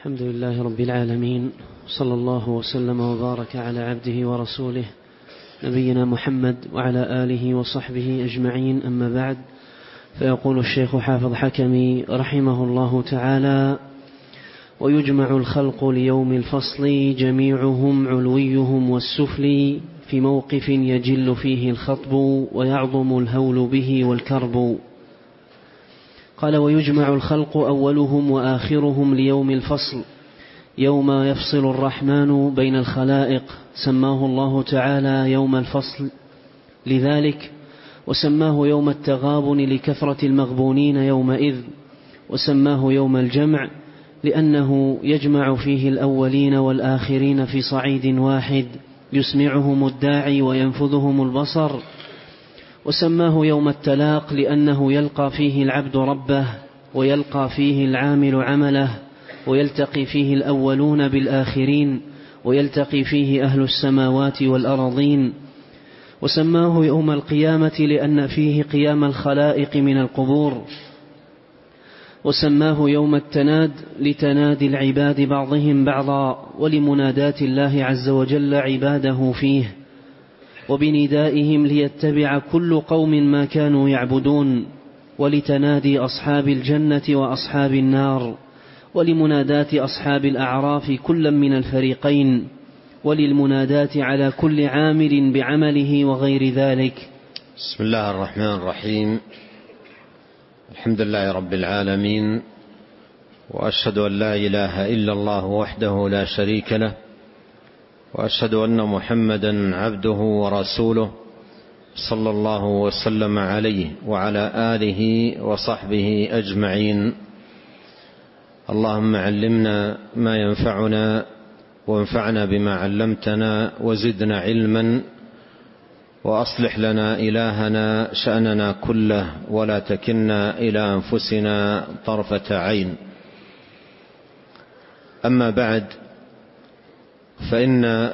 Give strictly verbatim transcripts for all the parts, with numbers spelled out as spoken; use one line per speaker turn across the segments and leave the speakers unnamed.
الحمد لله رب العالمين، صلى الله وسلم وبارك على عبده ورسوله نبينا محمد وعلى آله وصحبه أجمعين. أما بعد، فيقول الشيخ حافظ حكمي رحمه الله تعالى: ويجمع الخلق ليوم الفصل جميعهم علويهم والسفلي، في موقف يجل فيه الخطب ويعظم الهول به والكرب. قال: ويجمع الخلق أولهم وآخرهم ليوم الفصل، يوم يفصل الرحمن بين الخلائق، سماه الله تعالى يوم الفصل لذلك، وسماه يوم التغابن لكثرة المغبونين يومئذ، وسماه يوم الجمع لأنه يجمع فيه الأولين والآخرين في صعيد واحد، يسمعهم الداعي وينفذهم البصر. وسماه يوم التلاق لأنه يلقى فيه العبد ربه، ويلقى فيه العامل عمله، ويلتقي فيه الأولون بالآخرين، ويلتقي فيه أهل السماوات والأرضين. وسماه يوم القيامة لأن فيه قيام الخلائق من القبور. وسماه يوم التناد لتنادي العباد بعضهم بعضا، ولمنادات الله عز وجل عباده فيه، وبندائهم ليتبع كل قوم ما كانوا يعبدون، ولتنادي أصحاب الجنة وأصحاب النار، ولمنادات أصحاب الأعراف كلا من الفريقين، وللمنادات على كل عامل بعمله وغير ذلك.
بسم الله الرحمن الرحيم. الحمد لله رب العالمين، وأشهد أن لا إله إلا الله وحده لا شريك له، وأشهد أن محمدا عبده ورسوله، صلى الله وسلم عليه وعلى آله وصحبه أجمعين. اللهم علمنا ما ينفعنا، وانفعنا بما علمتنا، وزدنا علما، وأصلح لنا إلهنا شأننا كله، ولا تكلنا إلى أنفسنا طرفة عين. أما بعد، فإن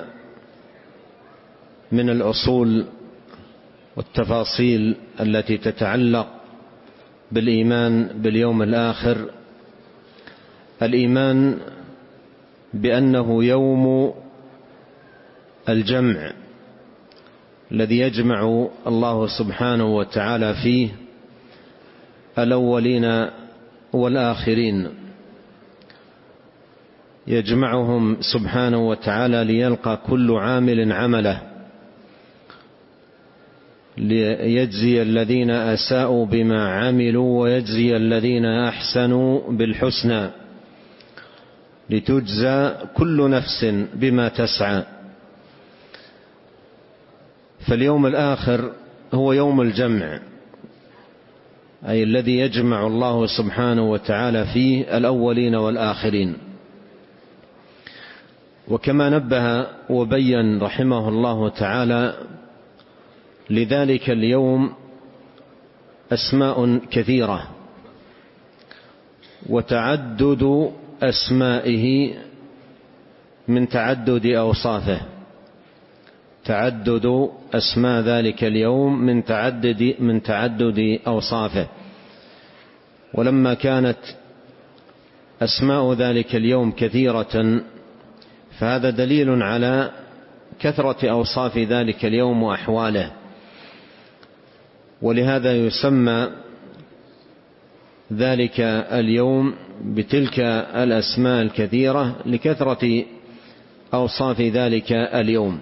من الأصول والتفاصيل التي تتعلق بالإيمان باليوم الآخر الإيمان بأنه يوم الجمع الذي يجمع الله سبحانه وتعالى فيه الأولين والآخرين، يجمعهم سبحانه وتعالى ليلقى كل عامل عمله، ليجزي الذين أساءوا بما عملوا ويجزي الذين أحسنوا بالحسنى، لتجزى كل نفس بما تسعى. فاليوم الآخر هو يوم الجمع، أي الذي يجمع الله سبحانه وتعالى فيه الأولين والآخرين. وكما نبه وبين رحمه الله تعالى، لذلك اليوم أسماء كثيرة، وتعدد أسمائه من تعدد أوصافه، تعدد أسماء ذلك اليوم من تعدد من تعدد أوصافه. ولما كانت أسماء ذلك اليوم كثيرة، فهذا دليل على كثرة أوصاف ذلك اليوم وأحواله، ولهذا يسمى ذلك اليوم بتلك الأسماء الكثيرة لكثرة أوصاف ذلك اليوم.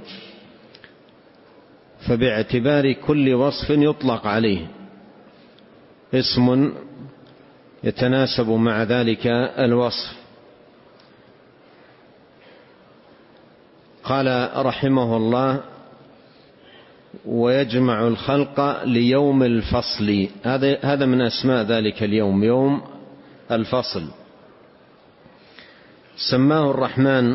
فباعتبار كل وصف يطلق عليه اسم يتناسب مع ذلك الوصف. قال رحمه الله: ويجمع الخلق ليوم الفصل. هذا من أسماء ذلك اليوم، يوم الفصل. سماه الرحمن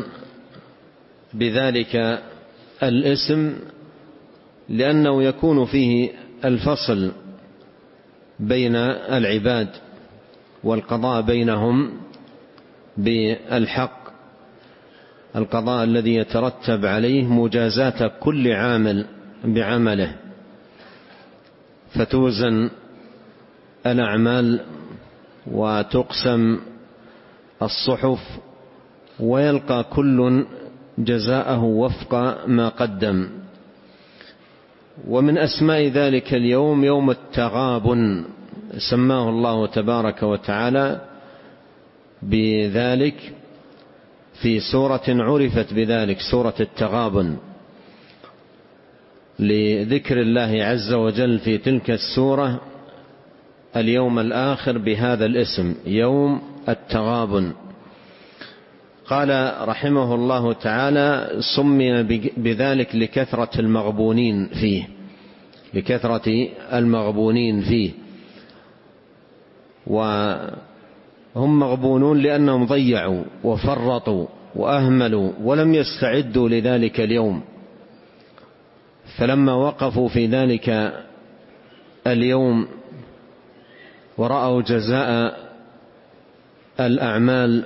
بذلك الاسم لأنه يكون فيه الفصل بين العباد والقضاء بينهم بالحق، القضاء الذي يترتب عليه مجازاة كل عامل بعمله، فتوزن الأعمال وتقسم الصحف ويلقى كل جزاءه وفق ما قدم. ومن أسماء ذلك اليوم يوم التغابن، سماه الله تبارك وتعالى بذلك في سورة عرفت بذلك، سورة التغابن، لذكر الله عز وجل في تلك السورة اليوم الآخر بهذا الاسم يوم التغابن. قال رحمه الله تعالى: سمي بذلك لكثرة المغبونين فيه، لكثرة المغبونين فيه، وهم مغبونون لأنهم ضيعوا وفرطوا وأهملوا ولم يستعدوا لذلك اليوم، فلما وقفوا في ذلك اليوم ورأوا جزاء الأعمال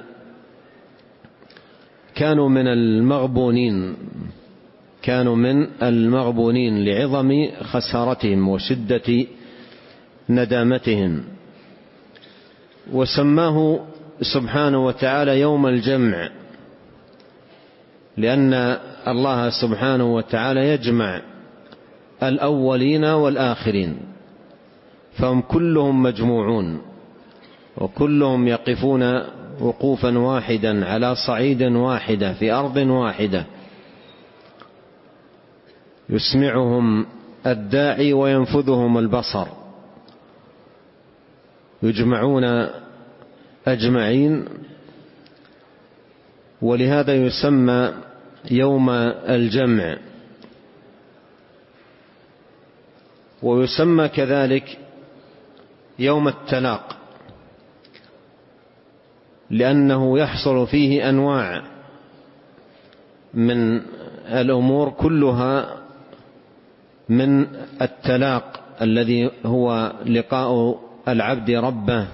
كانوا من المغبونين، كانوا من المغبونين لعظم خسارتهم وشدة ندامتهم. وسماه سبحانه وتعالى يوم الجمع، لأن الله سبحانه وتعالى يجمع الأولين والآخرين، فهم كلهم مجموعون وكلهم يقفون وقوفا واحدا على صعيد واحدة في أرض واحدة، يسمعهم الداعي وينفذهم البصر، يجمعون أجمعين. ولهذا يسمى يوم الجمع. ويسمى كذلك يوم التلاق، لأنه يحصل فيه أنواع من الأمور كلها من التلاق الذي هو لقاء العبد ربه،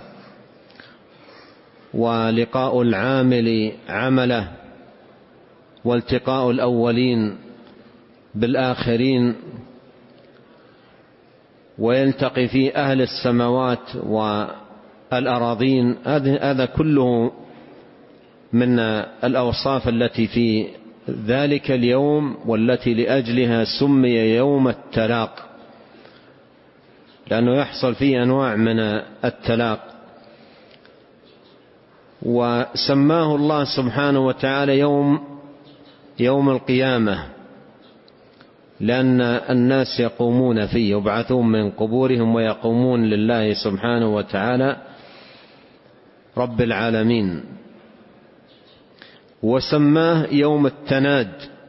ولقاء العامل عمله، والتقاء الأولين بالآخرين، ويلتقي فيه أهل السماوات والأراضين. هذا كله من الأوصاف التي في ذلك اليوم، والتي لأجلها سمي يوم التلاق، لأنه يحصل فيه أنواع من التلاق. وسماه الله سبحانه وتعالى يوم يوم القيامة، لأن الناس يقومون فيه، يبعثون من قبورهم ويقومون لله سبحانه وتعالى رب العالمين. وسماه يوم التناد،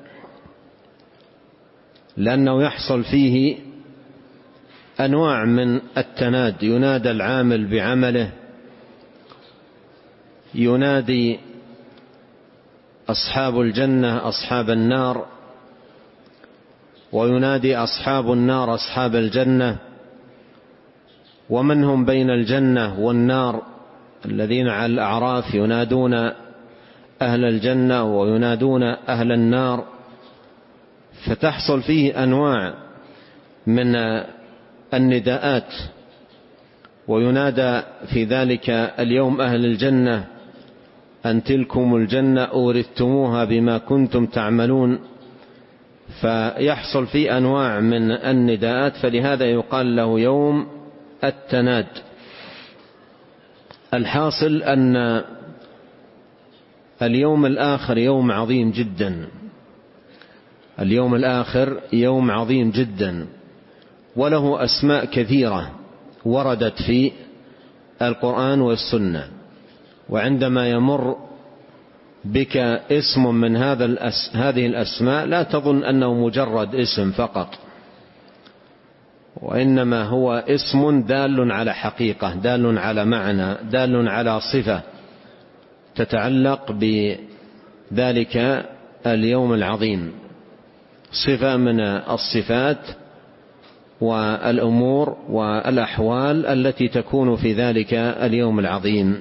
لأنه يحصل فيه أنواع من التناد، ينادى العامل بعمله، ينادي أصحاب الجنة أصحاب النار، وينادي أصحاب النار أصحاب الجنة، ومن هم بين الجنة والنار الذين على الأعراف ينادون أهل الجنة وينادون أهل النار. فتحصل فيه أنواع من النداءات، وينادى في ذلك اليوم أهل الجنة أن تلكم الجنة أورثتموها بما كنتم تعملون. فيحصل فيه أنواع من النداءات، فلهذا يقال له يوم التناد. الحاصل أن اليوم الآخر يوم عظيم جدا، اليوم الآخر يوم عظيم جدا، وله أسماء كثيرة وردت في القرآن والسنة. وعندما يمر بك اسم من هذا الأس... هذه الأسماء لا تظن أنه مجرد اسم فقط، وإنما هو اسم دال على حقيقة، دال على معنى، دال على صفة تتعلق بذلك اليوم العظيم، صفة من الصفات والأمور والأحوال التي تكون في ذلك اليوم العظيم.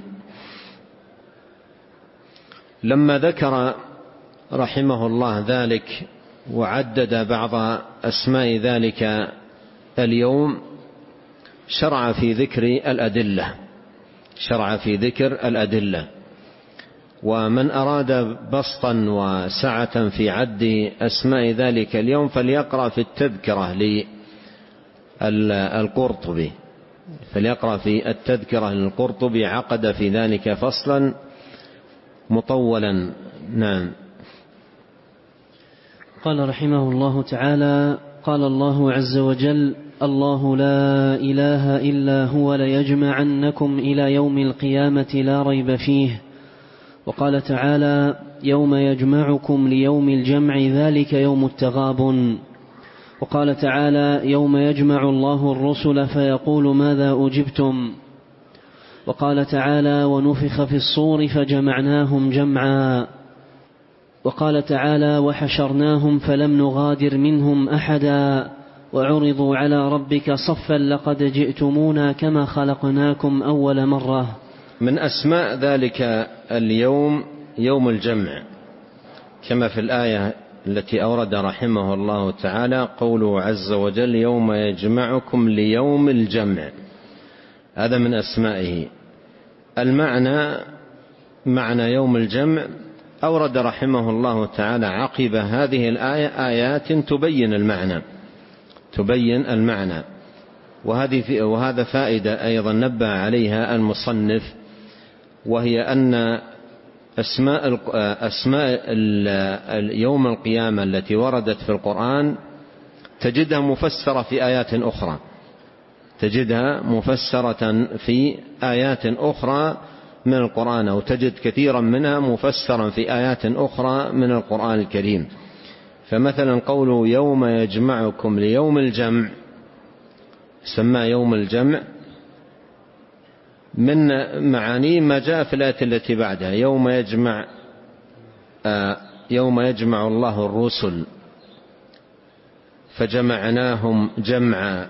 لما ذكر رحمه الله ذلك وعدد بعض أسماء ذلك اليوم، شرع في ذكر الأدلة، شرع في ذكر الأدلة. ومن أراد بسطا وسعة في عد أسماء ذلك اليوم فليقرأ في التذكرة للقرطبي فليقرأ في التذكرة للقرطبي، عقد في ذلك فصلا مطولا. نعم.
قال رحمه الله تعالى: قال الله عز وجل: الله لا إله إلا هو ليجمعنكم إلى يوم القيامة لا ريب فيه. وقال تعالى: يوم يجمعكم ليوم الجمع ذلك يوم التغابن. وقال تعالى: يوم يجمع الله الرسل فيقول ماذا أجبتم. وقال تعالى: ونفخ في الصور فجمعناهم جمعا. وقال تعالى: وحشرناهم فلم نغادر منهم أحدا وعرضوا على ربك صفا لقد جئتمونا كما خلقناكم أول مرة.
من أسماء ذلك اليوم يوم الجمع، كما في الآية التي أورد رحمه الله تعالى قوله عز وجل: يوم يجمعكم ليوم الجمع، هذا من أسمائه. المعنى معنى يوم الجمع أورد رحمه الله تعالى عقب هذه الآية آيات تبين المعنى تبين المعنى وهذه وهذا فائدة أيضا نبه عليها المصنف، وهي أن أسماء أسماء يوم القيامة التي وردت في القرآن تجدها مفسرة في آيات أخرى تجدها مفسرة في آيات أخرى من القرآن، أو تجد كثيرا منها مفسرا في آيات أخرى من القرآن الكريم. فمثلا قوله يوم يجمعكم ليوم الجمع سمى يوم الجمع، من معاني ما جاء في الآية التي بعدها: يوم يجمع آه يوم يجمع الله الرسل فجمعناهم جمعا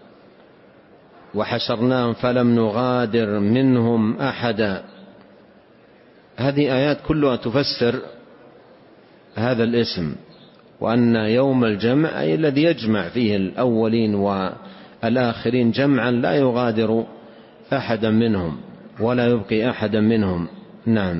وحشرناهم فلم نغادر منهم أحدا. هذه آيات كلها تفسر هذا الاسم، وأن يوم الجمع أي الذي يجمع فيه الأولين والآخرين جمعا لا يغادر أحدا منهم ولا يبقي أحدا منهم. نعم.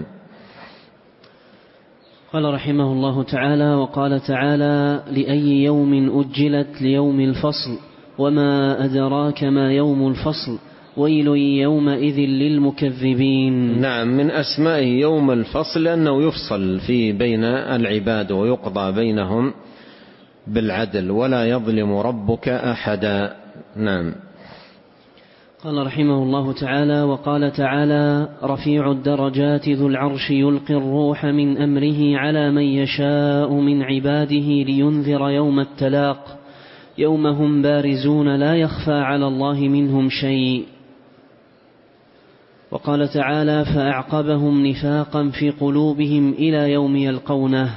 قال رحمه الله تعالى: وقال تعالى: لأي يوم أجلت ليوم الفصل وما أدراك ما يوم الفصل ويل يومئذ للمكذبين.
نعم، من أسماء يوم الفصل لأنه يفصل في بين العباد ويقضى بينهم بالعدل ولا يظلم ربك أحدا. نعم.
قال رحمه الله تعالى: وقال تعالى: رفيع الدرجات ذو العرش يلقي الروح من أمره على من يشاء من عباده لينذر يوم التلاق يوم هم بارزون لا يخفى على الله منهم شيء. وقال تعالى: فأعقبهم نفاقا في قلوبهم إلى يوم يلقونه.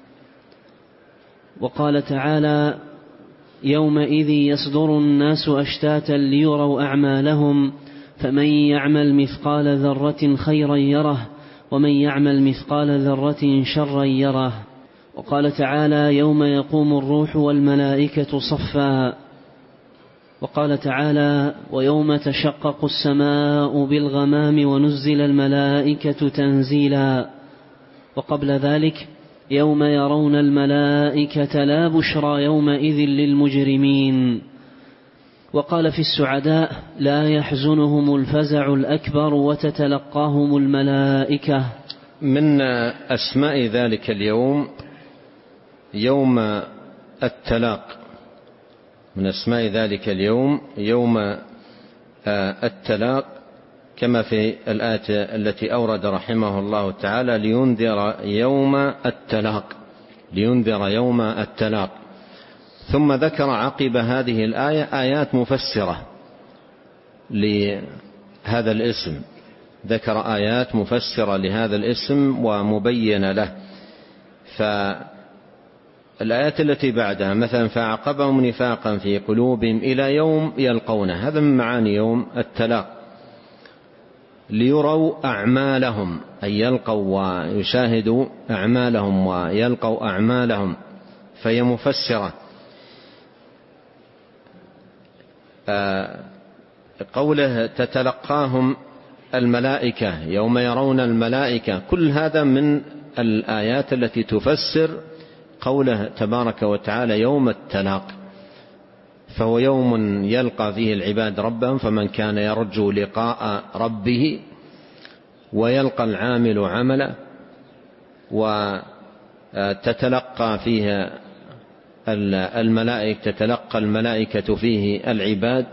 وقال تعالى: يومئذ يصدر الناس أشتاتا ليروا أعمالهم فمن يعمل مثقال ذرة خيرا يره ومن يعمل مثقال ذرة شرا يره. وقال تعالى: يوم يقوم الروح والملائكة صفا. وقال تعالى: ويوم تشقق السماء بالغمام ونزل الملائكة تنزيلا. وقبل ذلك: يوم يرون الملائكة لا بشرى يومئذ للمجرمين. وقال في السعداء: لا يحزنهم الفزع الأكبر وتتلقاهم الملائكة.
من أسماء ذلك اليوم يوم التلاق، من أسماء ذلك اليوم يوم التلاق، كما في الآية التي أورد رحمه الله تعالى: لينذر يوم التلاق لينذر يوم التلاق. ثم ذكر عقب هذه الآية آيات مفسرة لهذا الاسم ذكر آيات مفسرة لهذا الاسم ومبينة له. فالآيات التي بعدها مثلا: فأعقبهم نفاقا في قلوبهم إلى يوم يلقونه، هذا من معاني يوم التلاق. ليروا أعمالهم أي يلقوا ويشاهدوا أعمالهم ويلقوا أعمالهم، فهي مفسرة. قوله تتلقاهم الملائكة، يوم يرون الملائكة، كل هذا من الآيات التي تفسر قوله تبارك وتعالى يوم التلاق. فهو يوم يلقى فيه العباد ربهم، فمن كان يرجو لقاء ربه ويلقى العامل عمله، وتتلقى فيه الملائكة تتلقى الملائكة فيه العباد،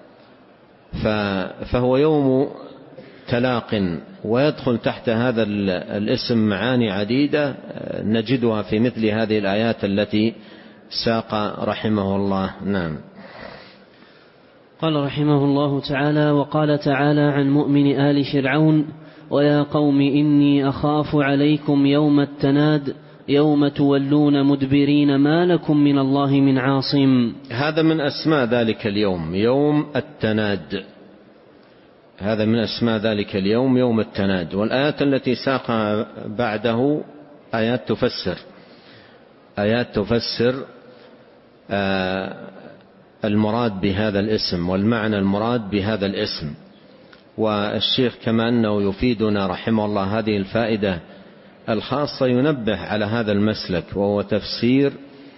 فهو يوم تلاق. ويدخل تحت هذا الاسم معاني عديدة نجدها في مثل هذه الآيات التي ساق رحمه الله. نعم.
قال رحمه الله تعالى: وقال تعالى عن مؤمن آل فرعون: ويا قوم إني أخاف عليكم يوم التناد يوم تولون مدبرين ما لكم من الله من عاصم.
هذا من أسماء ذلك اليوم، يوم التناد، هذا من أسماء ذلك اليوم، يوم التناد. والآيات التي ساقها بعده آيات تفسر آيات تفسر آه المراد بهذا الاسم والمعنى المراد بهذا الاسم. والشيخ كما أنه يفيدنا رحمه الله هذه الفائدة الخاصة ينبه على هذا المسلك، وهو تفسير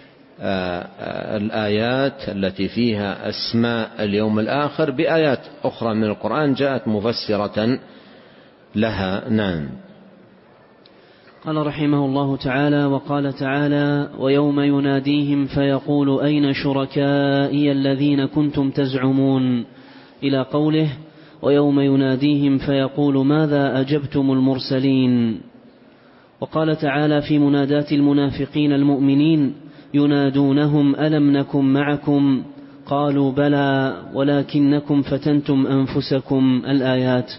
الآيات التي فيها أسماء اليوم الآخر بآيات أخرى من القرآن جاءت مفسرة لها. نعم.
قال رحمه الله تعالى: وقال تعالى: ويوم يناديهم فيقول أين شركائي الذين كنتم تزعمون، إلى قوله: ويوم يناديهم فيقول ماذا أجبتم المرسلين. وقال تعالى في منادات المنافقين المؤمنين: ينادونهم ألم نكن معكم قالوا بلى ولكنكم فتنتم أنفسكم، الآيات.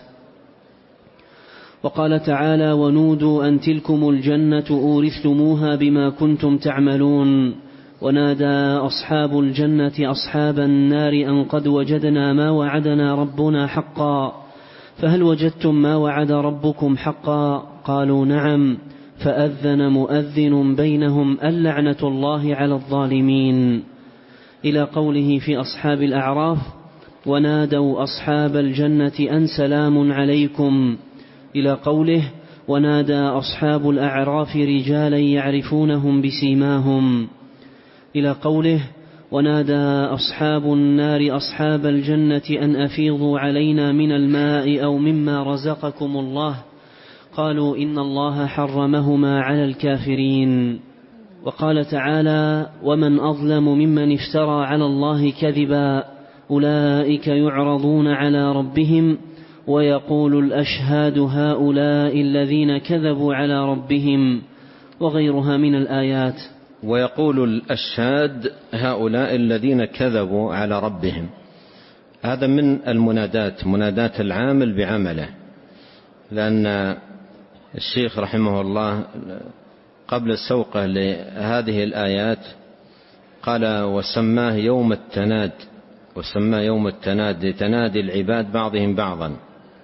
وقال تعالى: ونودوا أن تلكم الجنة أورثتموها بما كنتم تعملون، ونادى أصحاب الجنة أصحاب النار أن قد وجدنا ما وعدنا ربنا حقا، فهل وجدتم ما وعد ربكم حقا؟ قالوا نعم، فأذن مؤذن بينهم اللعنة الله على الظالمين، إلى قوله في أصحاب الأعراف: ونادوا أصحاب الجنة أن سلام عليكم، إلى قوله: ونادى أصحاب الأعراف رجالا يعرفونهم بسيماهم، إلى قوله: ونادى أصحاب النار أصحاب الجنة أن أفيضوا علينا من الماء أو مما رزقكم الله، قالوا إن الله حرمهما على الكافرين. وقال تعالى: ومن أظلم ممن افترى على الله كذبا، أولئك يعرضون على ربهم ويقول الأشهاد هؤلاء الذين كذبوا على ربهم، وغيرها من الآيات.
ويقول الأشهاد هؤلاء الذين كذبوا على ربهم، هذا من المنادات، منادات العامل بعمله. لأن الشيخ رحمه الله قبل سوقه لهذه الآيات قال: وسماه يوم التناد، وسماه يوم التناد لتنادي العباد بعضهم بعضا،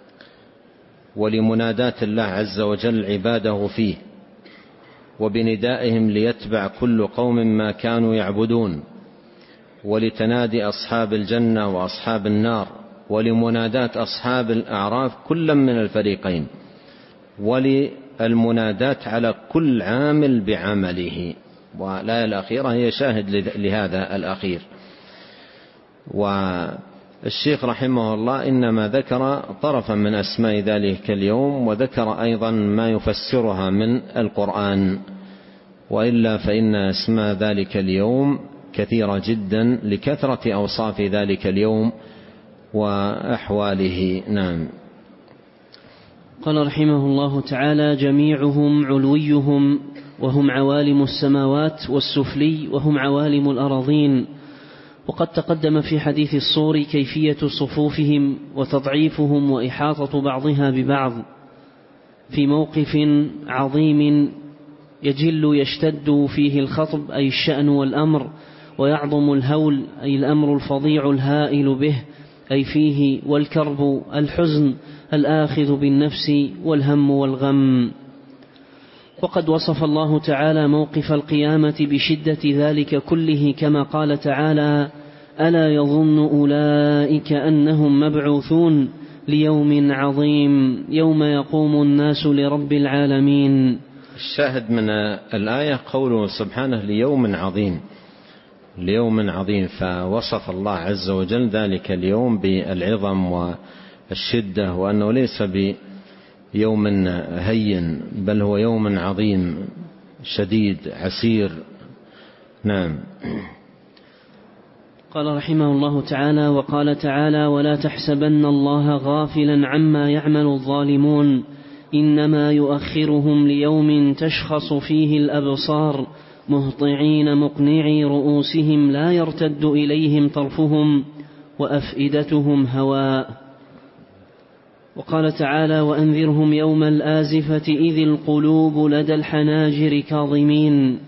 ولمنادات الله عز وجل عباده فيه، وبندائهم ليتبع كل قوم ما كانوا يعبدون، ولتنادي أصحاب الجنة وأصحاب النار، ولمنادات أصحاب الأعراف كلا من الفريقين، وللمنادات على كل عامل بعمله. والآية الأخيرة هي شاهد لهذا الأخير. والشيخ رحمه الله إنما ذكر طرفا من أسماء ذلك اليوم، وذكر أيضا ما يفسرها من القرآن، وإلا فإن أسماء ذلك اليوم كثيرة جدا لكثرة أوصاف ذلك اليوم وأحواله. نعم.
قال رحمه الله تعالى: جميعهم علويهم، وهم عوالم السماوات، والسفلي وهم عوالم الأراضين. وقد تقدم في حديث الصور كيفية صفوفهم وتضعيفهم وإحاطة بعضها ببعض في موقف عظيم يجل يشتد فيه الخطب أي الشأن والأمر، ويعظم الهول أي الأمر الفظيع الهائل به أي فيه، والكرب الحزن الآخذ بالنفس والهم والغم. وقد وصف الله تعالى موقف القيامة بشدة ذلك كله، كما قال تعالى: ألا يظن أولئك أنهم مبعوثون ليوم عظيم يوم يقوم الناس لرب العالمين.
الشاهد من الآية قوله سبحانه ليوم عظيم، ليوم عظيم، فوصف الله عز وجل ذلك اليوم بالعظم والشدة، وأنه ليس بيوم هين بل هو يوم عظيم شديد عسير. نعم.
قال رحمه الله تعالى: وقال تعالى: ولا تحسبن الله غافلا عما يعمل الظالمون إنما يؤخرهم ليوم تشخص فيه الأبصار مهطعين مقنعي رؤوسهم لا يرتد إليهم طرفهم وأفئدتهم هواء. وقال تعالى: وأنذرهم يوم الآزفة إذ القلوب لدى الحناجر كاظمين.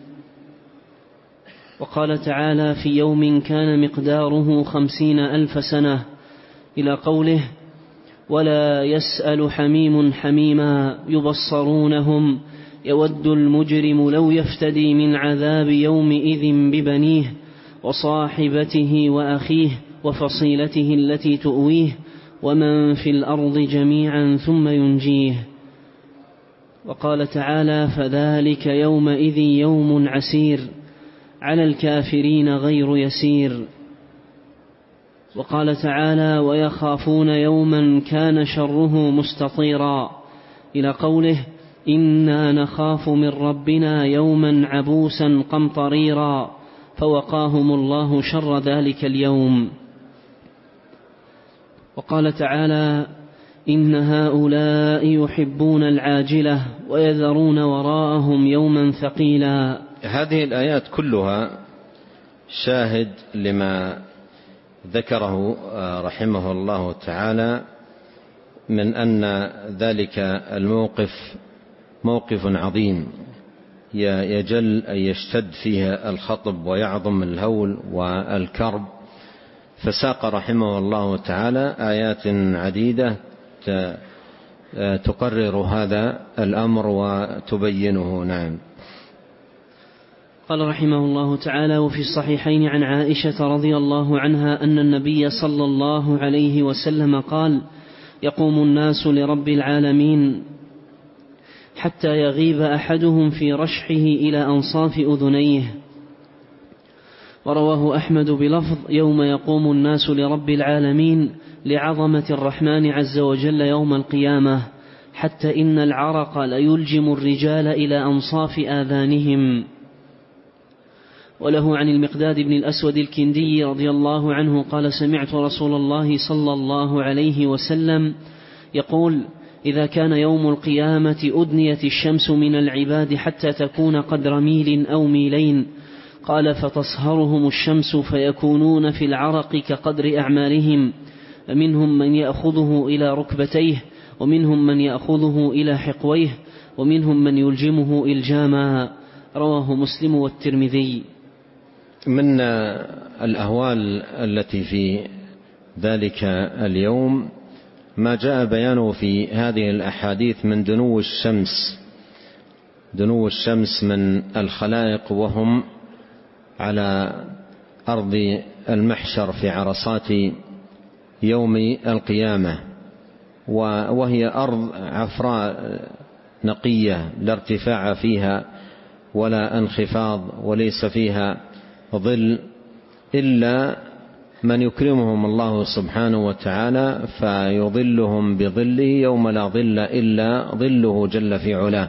وقال تعالى: في يوم كان مقداره خمسين ألف سنة، إلى قوله: ولا يسأل حميم حميما يبصرونهم يود المجرم لو يفتدي من عذاب يومئذ ببنيه وصاحبته وأخيه وفصيلته التي تؤويه ومن في الأرض جميعا ثم ينجيه. وقال تعالى: فذلك يومئذ يوم عسير على الكافرين غير يسير. وقال تعالى: ويخافون يوما كان شره مستطيرا، إلى قوله: إنا نخاف من ربنا يوما عبوسا قمطريرا فوقاهم الله شر ذلك اليوم. وقال تعالى: إن هؤلاء يحبون العاجلة ويذرون وراءهم يوما ثقيلا.
هذه الآيات كلها شاهد لما ذكره رحمه الله تعالى من أن ذلك الموقف موقف عظيم يجل أن يشتد فيه الخطب ويعظم الهول والكرب، فساق رحمه الله تعالى آيات عديدة تقرر هذا الأمر وتبينه. نعم.
قال رحمه الله تعالى: وفي الصحيحين عن عائشة رضي الله عنها أن النبي صلى الله عليه وسلم قال: يقوم الناس لرب العالمين حتى يغيب أحدهم في رشحه إلى أنصاف أذنيه. ورواه أحمد بلفظ: يوم يقوم الناس لرب العالمين لعظمة الرحمن عز وجل يوم القيامة حتى إن العرق ليلجم الرجال إلى أنصاف آذانهم. وله عن المقداد بن الأسود الكندي رضي الله عنه قال: سمعت رسول الله صلى الله عليه وسلم يقول: إذا كان يوم القيامة أدنيت الشمس من العباد حتى تكون قدر ميل أو ميلين، قال: فتصهرهم الشمس فيكونون في العرق كقدر أعمالهم، منهم من يأخذه إلى ركبتيه ومنهم من يأخذه إلى حقويه ومنهم من يلجمه إلجاما. رواه مسلم والترمذي.
من الأهوال التي في ذلك اليوم ما جاء بيانه في هذه الأحاديث من دنو الشمس دنو الشمس من الخلائق وهم على أرض المحشر في عرصات يوم القيامة، وهي أرض عفراء نقية لا ارتفاع فيها ولا انخفاض وليس فيها ظل إلا من يكرمهم الله سبحانه وتعالى فيظلهم بظله يوم لا ظل إلا ظله جل في علاه.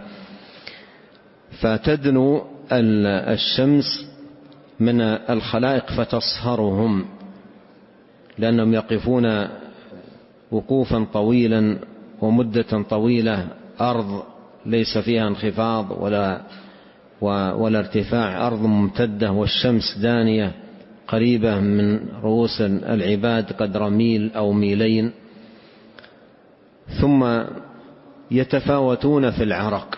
فتدنو الشمس من الخلائق فتصهرهم لأنهم يقفون وقوفا طويلا ومدة طويلة، أرض ليس فيها انخفاض ولا ولا ارتفاع، أرض ممتدة والشمس دانية قريبة من رؤوس العباد قدر ميل أو ميلين. ثم يتفاوتون في العرق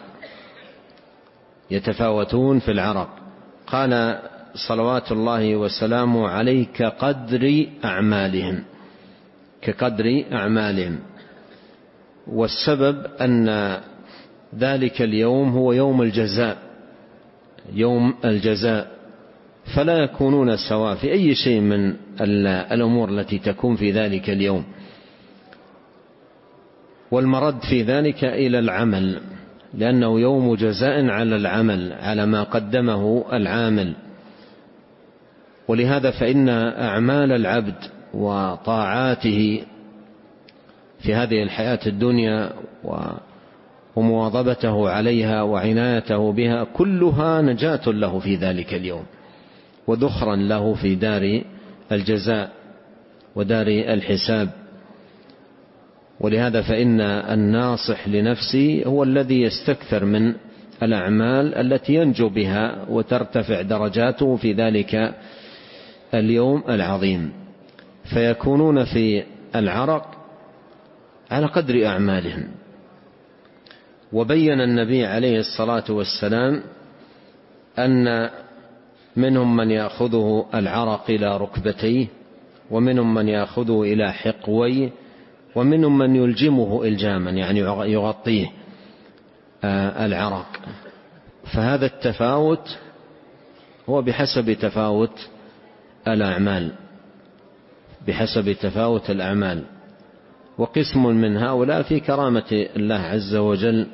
يتفاوتون في العرق قال صلوات الله وسلامه عليه: كقدر أعمالهم كقدر أعمالهم. والسبب أن ذلك اليوم هو يوم الجزاء يوم الجزاء فلا يكونون سواء في أي شيء من الأمور التي تكون في ذلك اليوم. والمرد في ذلك إلى العمل، لأنه يوم جزاء على العمل، على ما قدمه العامل. ولهذا فإن أعمال العبد وطاعاته في هذه الحياة الدنيا ومواظبته عليها وعنايته بها كلها نجاة له في ذلك اليوم، وذخرا له في دار الجزاء ودار الحساب. ولهذا فإن الناصح لنفسه هو الذي يستكثر من الأعمال التي ينجو بها وترتفع درجاته في ذلك اليوم العظيم، فيكونون في العرق على قدر أعمالهم. وبين النبي عليه الصلاة والسلام أن منهم من يأخذه العرق إلى ركبتيه، ومنهم من يأخذه إلى حقويه، ومنهم من يلجمه إلجاما يعني يغطيه العرق. فهذا التفاوت هو بحسب تفاوت الأعمال، بحسب تفاوت الأعمال. وقسم من هؤلاء في كرامة الله عز وجل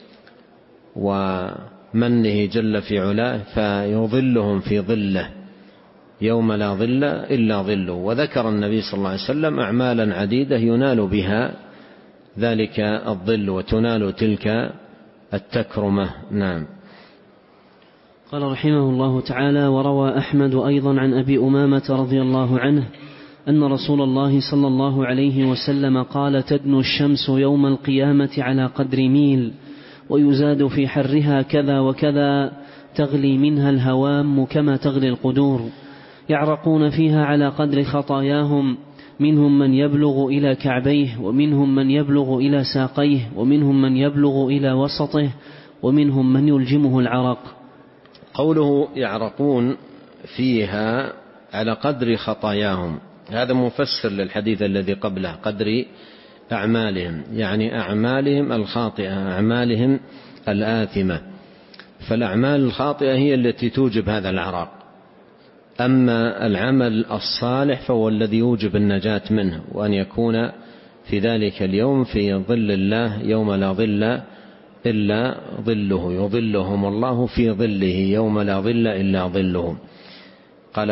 ومنه جل في علاه فيظلهم في ظله يوم لا ظل إلا ظله. وذكر النبي صلى الله عليه وسلم أعمالا عديدة ينال بها ذلك الظل وتنال تلك التكرمة. نعم.
قال رحمه الله تعالى: وروى أحمد أيضا عن أبي أمامة رضي الله عنه أن رسول الله صلى الله عليه وسلم قال: تدنو الشمس يوم القيامة على قدر ميل، ويزاد في حرها كذا وكذا، تغلي منها الهوام كما تغلي القدور، يعرقون فيها على قدر خطاياهم، منهم من يبلغ إلى كعبيه، ومنهم من يبلغ إلى ساقيه، ومنهم من يبلغ إلى وسطه، ومنهم من يلجمه العرق.
قوله يعرقون فيها على قدر خطاياهم هذا مفسر للحديث الذي قبله، قدر أعمالهم، يعني أعمالهم الخاطئة، أعمالهم الآثمة. فالأعمال الخاطئة هي التي توجب هذا العرق، أما العمل الصالح فهو الذي يوجب النجاة منه، وأن يكون في ذلك اليوم في ظل الله يوم لا ظل إلا ظله، يظلهم الله في ظله يوم لا ظل إلا ظله. قال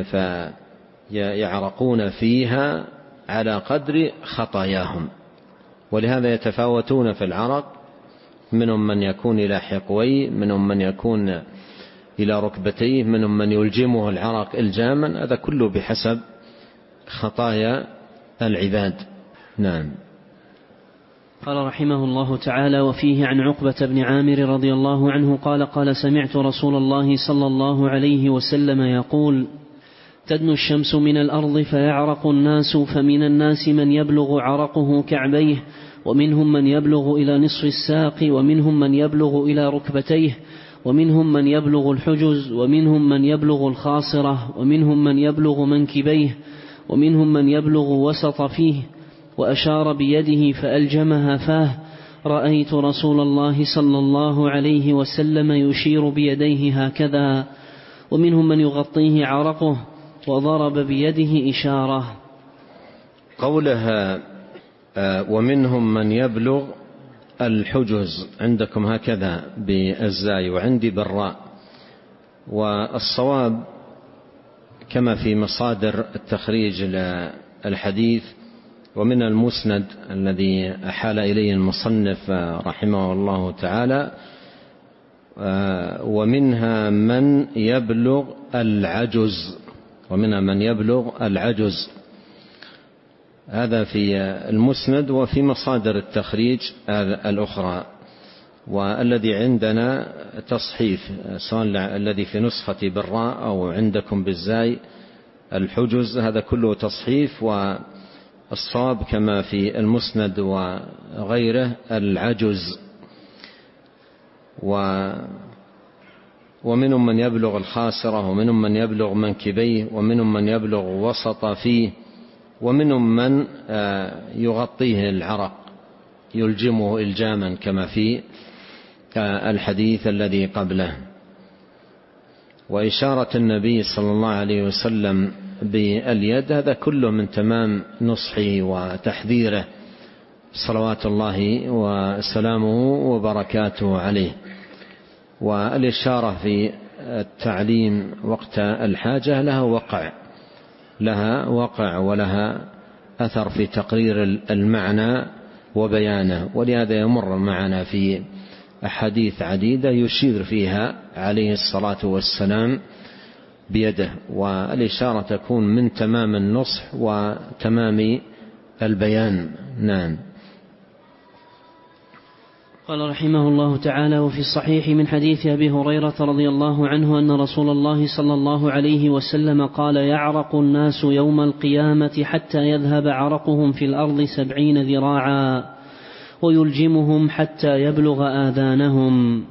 فيعرقون فيها على قدر خطاياهم، ولهذا يتفاوتون في العرق، منهم من يكون إلى حقويه، منهم من يكون إلى ركبتيه، منهم من يلجمه العرق إلجاما، هذا كله بحسب خطايا العباد. نعم.
قال رحمه الله تعالى: وفيه عن عقبة بن عامر رضي الله عنه قال: قال سمعت رسول الله صلى الله عليه وسلم يقول: تدنو الشمس من الأرض فيعرق الناس، فمن الناس من يبلغ عرقه كعبيه، ومنهم من يبلغ إلى نصف الساق، ومنهم من يبلغ إلى ركبتيه، ومنهم من يبلغ الحجز، ومنهم من يبلغ الخاصرة، ومنهم من يبلغ منكبيه، ومنهم من يبلغ وسط فيه، وأشار بيده فألجمها فاه. رأيت رسول الله صلى الله عليه وسلم يشير بيديه هكذا. ومنهم من يغطيه عرقه، وضرب بيده إشارة.
قولها ومنهم من يبلغ الحجز عندكم هكذا بالزاي وعندي بالراء، والصواب كما في مصادر التخريج للحديث ومن المسند الذي أحال إليه المصنف رحمه الله تعالى: ومنها من يبلغ العجز، ومنها من يبلغ العجز. هذا في المسند وفي مصادر التخريج الأخرى. والذي عندنا تصحيف، سواء الذي في نسخة بالراء أو عندكم بالزاي الحجز، هذا كله تصحيف، والصواب كما في المسند وغيره العجز. و ومنهم من يبلغ الخاسرة، ومنهم من يبلغ منكبيه، ومنهم من يبلغ وسط فيه، ومنهم من يغطيه العرق يلجمه إلجاما كما في الحديث الذي قبله. وإشارة النبي صلى الله عليه وسلم باليد هذا كله من تمام نصحه وتحذيره صلوات الله وسلامه وبركاته عليه. والإشارة في التعليم وقت الحاجة لها وقع لها وقع ولها أثر في تقرير المعنى وبيانه، ولهذا يمر معنا في أحاديث عديدة يشير فيها عليه الصلاة والسلام بيده، والإشارة تكون من تمام النصح وتمام البيان. نعم.
قال رحمه الله تعالى: وفي الصحيح من حديث أبي هريرة رضي الله عنه أن رسول الله صلى الله عليه وسلم قال: يعرق الناس يوم القيامة حتى يذهب عرقهم في الأرض سبعين ذراعا ويلجمهم حتى يبلغ آذانهم.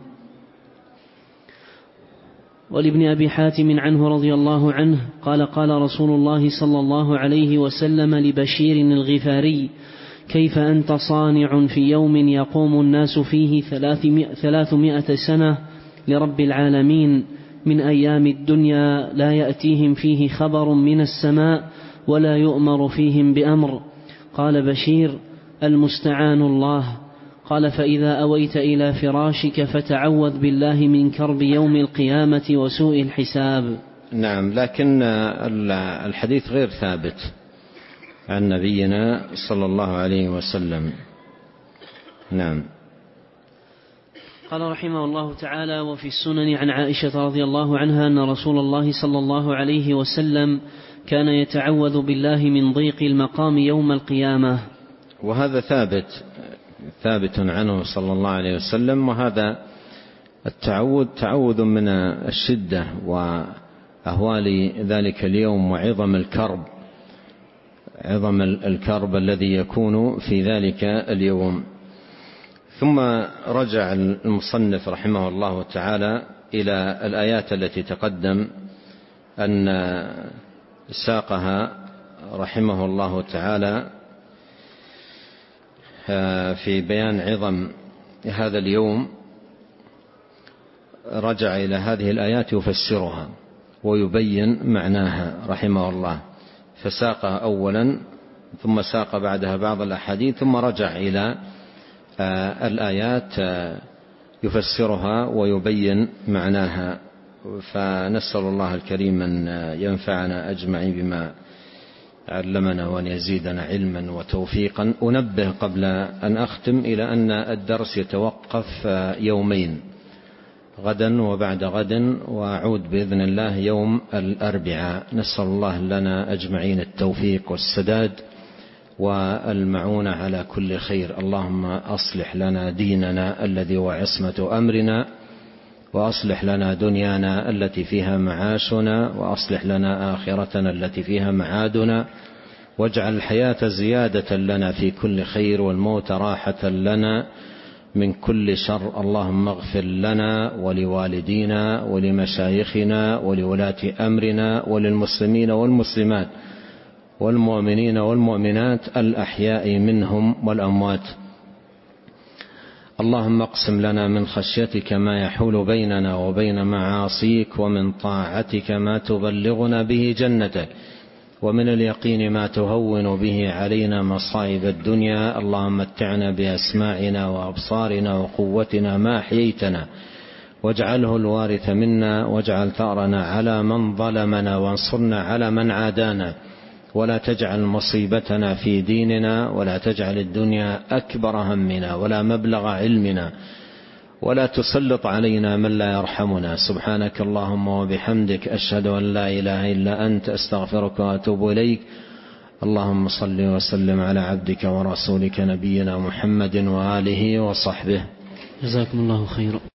ولابن أبي حاتم عنه رضي الله عنه قال: قال رسول الله صلى الله عليه وسلم لبشير الغفاري: كيف أنت صانع في يوم يقوم الناس فيه ثلاثمائة سنة لرب العالمين من أيام الدنيا لا يأتيهم فيه خبر من السماء ولا يؤمر فيهم بأمر؟ قال بشير: المستعان الله. قال: فإذا أويت إلى فراشك فتعوذ بالله من كرب يوم القيامة وسوء الحساب.
نعم، لكن الحديث غير ثابت عن نبينا صلى الله عليه وسلم. نعم.
قال رحمه الله تعالى: وفي السنن عن عائشة رضي الله عنها أن رسول الله صلى الله عليه وسلم كان يتعوذ بالله من ضيق المقام يوم القيامة.
وهذا ثابت ثابت عنه صلى الله عليه وسلم، وهذا التعوذ تعوذ من الشدة وأهوال ذلك اليوم وعظم الكرب عظم الكرب الذي يكون في ذلك اليوم. ثم رجع المصنف رحمه الله تعالى إلى الآيات التي تقدم أن ساقها رحمه الله تعالى في بيان عظم هذا اليوم. رجع إلى هذه الآيات يفسرها ويبين معناها رحمه الله، فساقها أولا ثم ساق بعدها بعض الأحاديث ثم رجع إلى الآيات يفسرها ويبين معناها. فنسأل الله الكريم أن ينفعنا أجمعين بما علمنا وأن يزيدنا علما وتوفيقا. أنبه قبل أن أختم إلى أن الدرس يتوقف يومين، غدا وبعد غد، وأعود بإذن الله يوم الأربعاء. نسأل الله لنا أجمعين التوفيق والسداد والمعونة على كل خير. اللهم أصلح لنا ديننا الذي هو عصمة أمرنا، وأصلح لنا دنيانا التي فيها معاشنا، وأصلح لنا آخرتنا التي فيها معادنا، واجعل الحياة زيادة لنا في كل خير والموت راحة لنا من كل شر. اللهم اغفر لنا ولوالدينا ولمشايخنا ولولاة أمرنا وللمسلمين والمسلمات والمؤمنين والمؤمنات الأحياء منهم والأموات. اللهم اقسم لنا من خشيتك ما يحول بيننا وبين معاصيك، ومن طاعتك ما تبلغنا به جنتك، ومن اليقين ما تهون به علينا مصائب الدنيا. اللهم متعنا بأسماعنا وأبصارنا وقوتنا ما أحييتنا، واجعله الوارث منا، واجعل ثأرنا على من ظلمنا، وانصرنا على من عادانا، ولا تجعل مصيبتنا في ديننا، ولا تجعل الدنيا أكبر همنا ولا مبلغ علمنا، ولا تسلط علينا من لا يرحمنا. سبحانك اللهم وبحمدك، أشهد أن لا إله إلا أنت، أستغفرك وأتوب إليك. اللهم صل وسلم على عبدك ورسولك نبينا محمد وآله وصحبه.
جزاكم الله خيرا.